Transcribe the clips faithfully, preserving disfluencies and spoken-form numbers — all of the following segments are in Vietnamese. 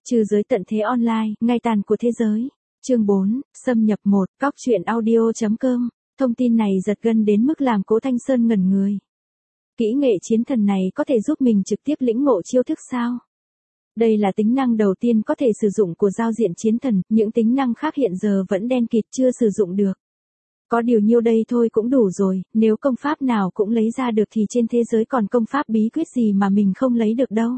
Trừ giới tận thế online, ngày tàn của thế giới. Chương bốn, xâm nhập một, cóc truyện audio chấm com. Thông tin này giật gân đến mức làm Cố Thanh Sơn ngẩn người. Kỹ nghệ chiến thần này có thể giúp mình trực tiếp lĩnh ngộ chiêu thức sao? Đây là tính năng đầu tiên có thể sử dụng của giao diện chiến thần, những tính năng khác hiện giờ vẫn đen kịt chưa sử dụng được. Có điều nhiêu đây thôi cũng đủ rồi, nếu công pháp nào cũng lấy ra được thì trên thế giới còn công pháp bí quyết gì mà mình không lấy được đâu.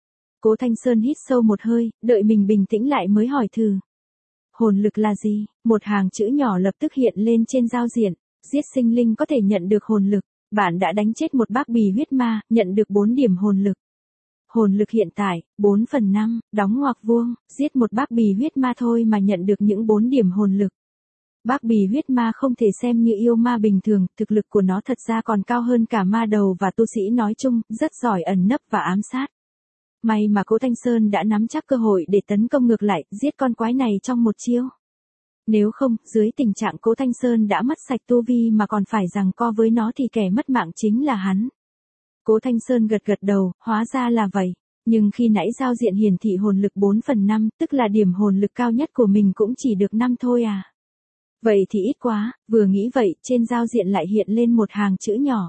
Cố Thanh Sơn hít sâu một hơi, đợi mình bình tĩnh lại mới hỏi thử. Hồn lực là gì? Một hàng chữ nhỏ lập tức hiện lên trên giao diện, giết sinh linh có thể nhận được hồn lực, bạn đã đánh chết một bác bì huyết ma, nhận được bốn điểm hồn lực. Hồn lực hiện tại, bốn phần năm, đóng ngoặc vuông, giết một bác bì huyết ma thôi mà nhận được những bốn điểm hồn lực. Bác bì huyết ma không thể xem như yêu ma bình thường, thực lực của nó thật ra còn cao hơn cả ma đầu và tu sĩ nói chung, rất giỏi ẩn nấp và ám sát. May mà Cố Thanh Sơn đã nắm chắc cơ hội để tấn công ngược lại, giết con quái này trong một chiêu. Nếu không, dưới tình trạng Cố Thanh Sơn đã mất sạch tu vi mà còn phải giằng co với nó thì kẻ mất mạng chính là hắn. Cố Thanh Sơn gật gật đầu, hóa ra là vậy. Nhưng khi nãy giao diện hiển thị hồn lực bốn phần năm, tức là điểm hồn lực cao nhất của mình cũng chỉ được năm thôi à. Vậy thì ít quá, vừa nghĩ vậy, trên giao diện lại hiện lên một hàng chữ nhỏ.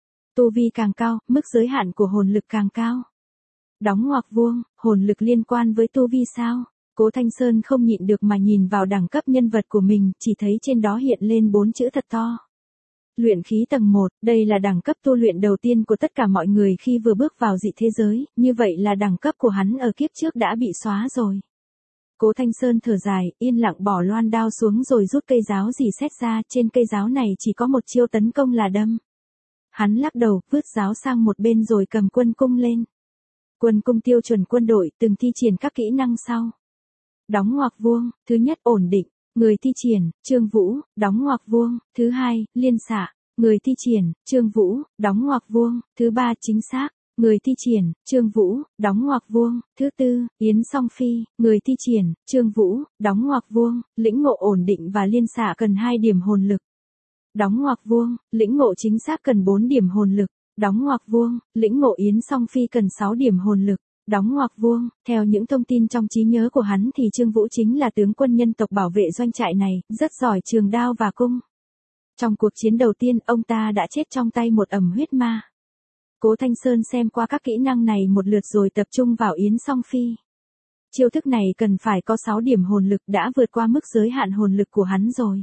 Tu vi càng cao, mức giới hạn của hồn lực càng cao. Đóng ngoặc vuông, hồn lực liên quan với tu vi sao? Cố Thanh Sơn không nhịn được mà nhìn vào đẳng cấp nhân vật của mình, chỉ thấy trên đó hiện lên bốn chữ thật to. Luyện khí tầng một, đây là đẳng cấp tu luyện đầu tiên của tất cả mọi người khi vừa bước vào dị thế giới, như vậy là đẳng cấp của hắn ở kiếp trước đã bị xóa rồi. Cố Thanh Sơn thở dài, yên lặng bỏ loan đao xuống rồi rút cây giáo dì xét ra, trên cây giáo này chỉ có một chiêu tấn công là đâm. Hắn lắc đầu, vứt giáo sang một bên rồi cầm quân cung lên. Quân cung tiêu chuẩn quân đội, từng thi triển các kỹ năng sau. Đóng ngoặc vuông, thứ nhất ổn định, người thi triển, Trương Vũ, đóng ngoặc vuông, thứ hai, liên xạ, người thi triển, Trương Vũ, đóng ngoặc vuông, thứ ba chính xác, người thi triển, Trương Vũ, đóng ngoặc vuông, thứ tư, Yến Song Phi, người thi triển, Trương Vũ, đóng ngoặc vuông, lĩnh ngộ ổn định và liên xạ cần hai điểm hồn lực. Đóng ngoặc vuông, lĩnh ngộ chính xác cần bốn điểm hồn lực. Đóng ngoặc vuông, lĩnh ngộ Yến Song Phi cần sáu điểm hồn lực. Đóng ngoặc vuông, theo những thông tin trong trí nhớ của hắn thì Trương Vũ chính là tướng quân nhân tộc bảo vệ doanh trại này, rất giỏi trường đao và cung. Trong cuộc chiến đầu tiên, ông ta đã chết trong tay một ẩm huyết ma. Cố Thanh Sơn xem qua các kỹ năng này một lượt rồi tập trung vào Yến Song Phi. Chiêu thức này cần phải có sáu điểm hồn lực, đã vượt qua mức giới hạn hồn lực của hắn rồi.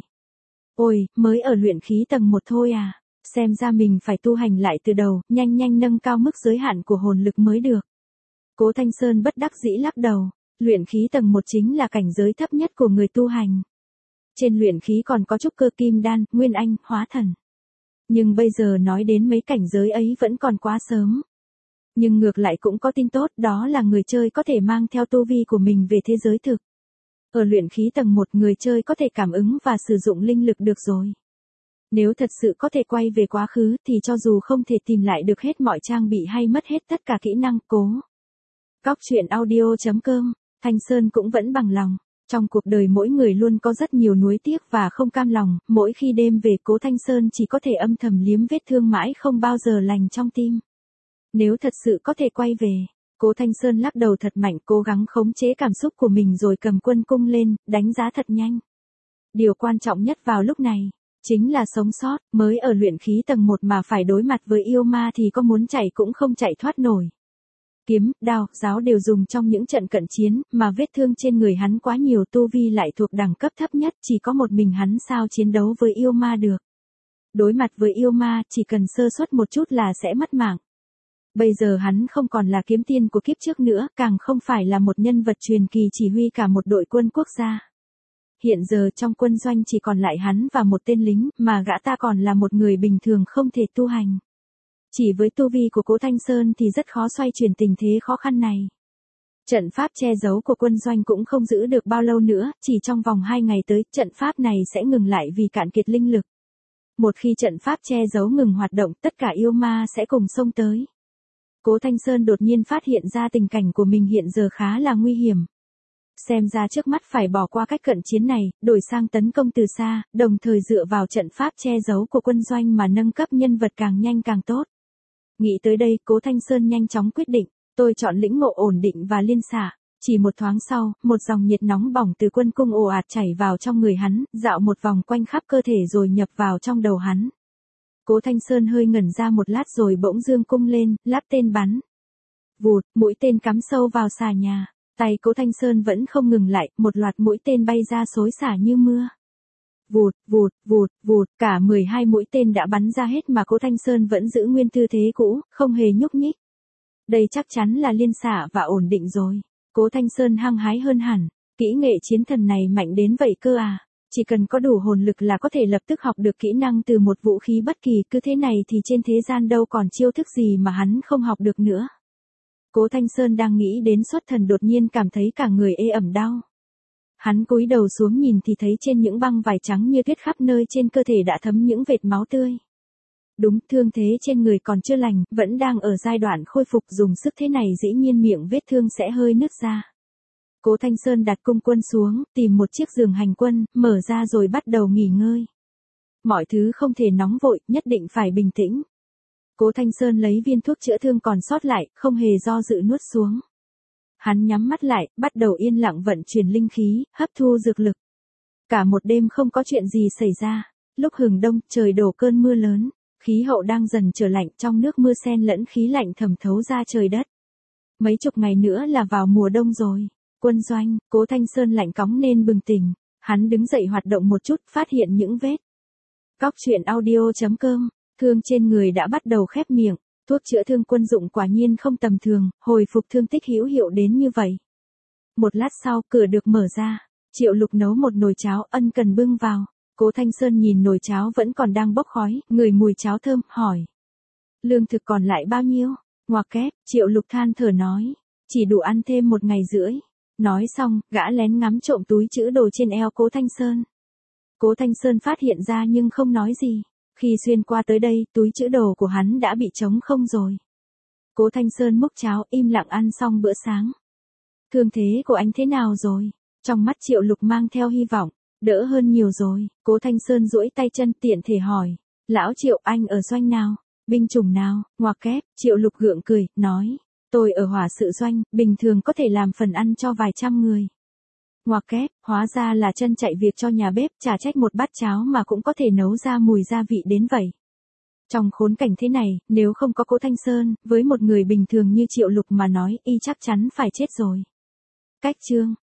Ôi, mới ở luyện khí tầng một thôi à. Xem ra mình phải tu hành lại từ đầu, nhanh nhanh nâng cao mức giới hạn của hồn lực mới được. Cố Thanh Sơn bất đắc dĩ lắc đầu, luyện khí tầng một chính là cảnh giới thấp nhất của người tu hành. Trên luyện khí còn có trúc cơ kim đan, nguyên anh, hóa thần. Nhưng bây giờ nói đến mấy cảnh giới ấy vẫn còn quá sớm. Nhưng ngược lại cũng có tin tốt, đó là người chơi có thể mang theo tu vi của mình về thế giới thực. Ở luyện khí tầng một người chơi có thể cảm ứng và sử dụng linh lực được rồi. Nếu thật sự có thể quay về quá khứ thì cho dù không thể tìm lại được hết mọi trang bị hay mất hết tất cả kỹ năng, cố. Cóc truyện audio chấm com, Thanh Sơn cũng vẫn bằng lòng. Trong cuộc đời mỗi người luôn có rất nhiều nuối tiếc và không cam lòng, mỗi khi đêm về Cố Thanh Sơn chỉ có thể âm thầm liếm vết thương mãi không bao giờ lành trong tim. Nếu thật sự có thể quay về, Cố Thanh Sơn lắc đầu thật mạnh, cố gắng khống chế cảm xúc của mình rồi cầm quân cung lên, đánh giá thật nhanh. Điều quan trọng nhất vào lúc này chính là sống sót, mới ở luyện khí tầng một mà phải đối mặt với yêu ma thì có muốn chạy cũng không chạy thoát nổi. Kiếm, đao, giáo đều dùng trong những trận cận chiến, mà vết thương trên người hắn quá nhiều, tu vi lại thuộc đẳng cấp thấp nhất, chỉ có một mình hắn sao chiến đấu với yêu ma được. Đối mặt với yêu ma, chỉ cần sơ suất một chút là sẽ mất mạng. Bây giờ hắn không còn là kiếm tiên của kiếp trước nữa, càng không phải là một nhân vật truyền kỳ chỉ huy cả một đội quân quốc gia. Hiện giờ trong quân doanh chỉ còn lại hắn và một tên lính, mà gã ta còn là một người bình thường không thể tu hành. Chỉ với tu vi của Cố Thanh Sơn thì rất khó xoay chuyển tình thế khó khăn này. Trận pháp che giấu của quân doanh cũng không giữ được bao lâu nữa, chỉ trong vòng hai ngày tới, trận pháp này sẽ ngừng lại vì cạn kiệt linh lực. Một khi trận pháp che giấu ngừng hoạt động, tất cả yêu ma sẽ cùng xông tới. Cố Thanh Sơn đột nhiên phát hiện ra tình cảnh của mình hiện giờ khá là nguy hiểm. Xem ra trước mắt phải bỏ qua cách cận chiến này, đổi sang tấn công từ xa, đồng thời dựa vào trận pháp che giấu của quân doanh mà nâng cấp nhân vật càng nhanh càng tốt. Nghĩ tới đây, Cố Thanh Sơn nhanh chóng quyết định, tôi chọn lĩnh ngộ ổn định và liên xạ. Chỉ một thoáng sau, một dòng nhiệt nóng bỏng từ quân cung ồ ạt chảy vào trong người hắn, dạo một vòng quanh khắp cơ thể rồi nhập vào trong đầu hắn. Cố Thanh Sơn hơi ngẩn ra một lát rồi bỗng dương cung lên, lắp tên bắn. Vụt, mũi tên cắm sâu vào xà nhà. Tay Cố Thanh Sơn vẫn không ngừng lại, một loạt mũi tên bay ra xối xả như mưa. Vụt, vụt, vụt, vụt, cả mười hai mũi tên đã bắn ra hết mà Cố Thanh Sơn vẫn giữ nguyên tư thế cũ, không hề nhúc nhích. Đây chắc chắn là liên xạ và ổn định rồi. Cố Thanh Sơn hăng hái hơn hẳn, kỹ nghệ chiến thần này mạnh đến vậy cơ à, chỉ cần có đủ hồn lực là có thể lập tức học được kỹ năng từ một vũ khí bất kỳ, cứ thế này thì trên thế gian đâu còn chiêu thức gì mà hắn không học được nữa. Cố Thanh Sơn đang nghĩ đến xuất thần đột nhiên cảm thấy cả người ê ẩm đau. Hắn cúi đầu xuống nhìn thì thấy trên những băng vải trắng như tuyết khắp nơi trên cơ thể đã thấm những vệt máu tươi. Đúng, thương thế trên người còn chưa lành, vẫn đang ở giai đoạn khôi phục, dùng sức thế này dĩ nhiên miệng vết thương sẽ hơi nứt ra. Cố Thanh Sơn đặt cung quân xuống, tìm một chiếc giường hành quân, mở ra rồi bắt đầu nghỉ ngơi. Mọi thứ không thể nóng vội, nhất định phải bình tĩnh. Cố Thanh Sơn lấy viên thuốc chữa thương còn sót lại, không hề do dự nuốt xuống. Hắn nhắm mắt lại, bắt đầu yên lặng vận chuyển linh khí, hấp thu dược lực. Cả một đêm không có chuyện gì xảy ra. Lúc hừng đông, trời đổ cơn mưa lớn. Khí hậu đang dần trở lạnh, trong nước mưa xen lẫn khí lạnh thẩm thấu ra trời đất. Mấy chục ngày nữa là vào mùa đông rồi. Quân doanh, Cố Thanh Sơn lạnh cóng nên bừng tỉnh. Hắn đứng dậy hoạt động một chút, phát hiện những vết. Cóc truyện audio chấm com, thương trên người đã bắt đầu khép miệng. Thuốc chữa thương quân dụng quả nhiên không tầm thường, hồi phục thương tích hữu hiệu đến như vậy. Một lát sau, cửa được mở ra. Triệu Lục nấu một nồi cháo, ân cần bưng vào. Cố Thanh Sơn nhìn nồi cháo vẫn còn đang bốc khói, ngửi mùi cháo thơm, hỏi. Lương thực còn lại bao nhiêu? Ngoặc kép, Triệu Lục than thở nói. Chỉ đủ ăn thêm một ngày rưỡi. Nói xong, gã lén ngắm trộm túi trữ đồ trên eo Cố Thanh Sơn. Cố Thanh Sơn phát hiện ra nhưng không nói gì. Khi xuyên qua tới đây, túi trữ đồ của hắn đã bị trống không rồi. Cố Thanh Sơn múc cháo, im lặng ăn xong bữa sáng. Thương thế của anh thế nào rồi? Trong mắt Triệu Lục mang theo hy vọng. Đỡ hơn nhiều rồi. Cố Thanh Sơn duỗi tay chân tiện thể hỏi. Lão Triệu, anh ở doanh nào? Binh chủng nào? Ngoặc kép, Triệu Lục gượng cười, nói. Tôi ở hỏa sự doanh, bình thường có thể làm phần ăn cho vài trăm người. Ngoặc kép, hóa ra là chân chạy việc cho nhà bếp, chả trách một bát cháo mà cũng có thể nấu ra mùi gia vị đến vậy. Trong khốn cảnh thế này, nếu không có Cố Thanh Sơn, với một người bình thường như Triệu Lục mà nói, y chắc chắn phải chết rồi. Cách chương